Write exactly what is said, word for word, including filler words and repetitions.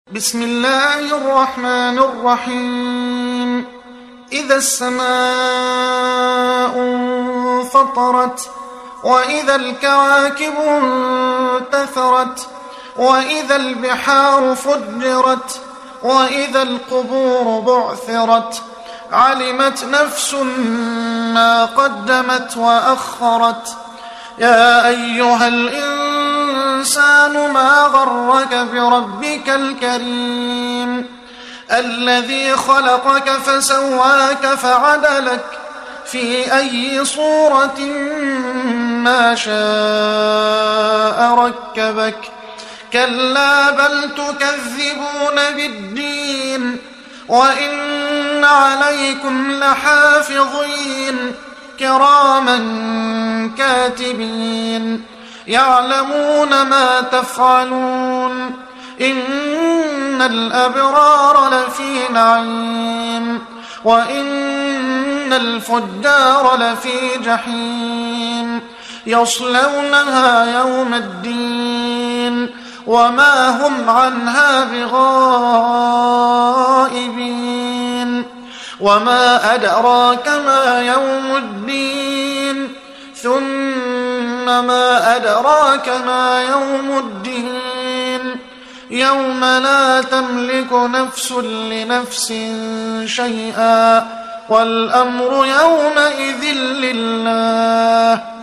بسم الله الرحمن الرحيم. إذا السماء انفطرت وإذا الكواكب انتثرت وإذا البحار فجرت وإذا القبور بعثرت علمت نفس ما قدمت وأخرت. يا أيها الإنسان ما غرك بربك الكريم الذي خلقك فسواك فعدلك في أي صورة ما شاء ركبك. كلا بل تكذبون بالدين وإن عليكم لحافظين كراما كاتبين يعلمون ما تفعلون. إن الأبرار لفي نعيم وإن الفجار لفي جحيم يصلونها يوم الدين وما هم عنها بغائبين. وما أدراك ما يوم الدين ثم ما أدراك ما يوم الدين يوم لا تملك نفس لنفس شيئا والأمر يومئذ لله.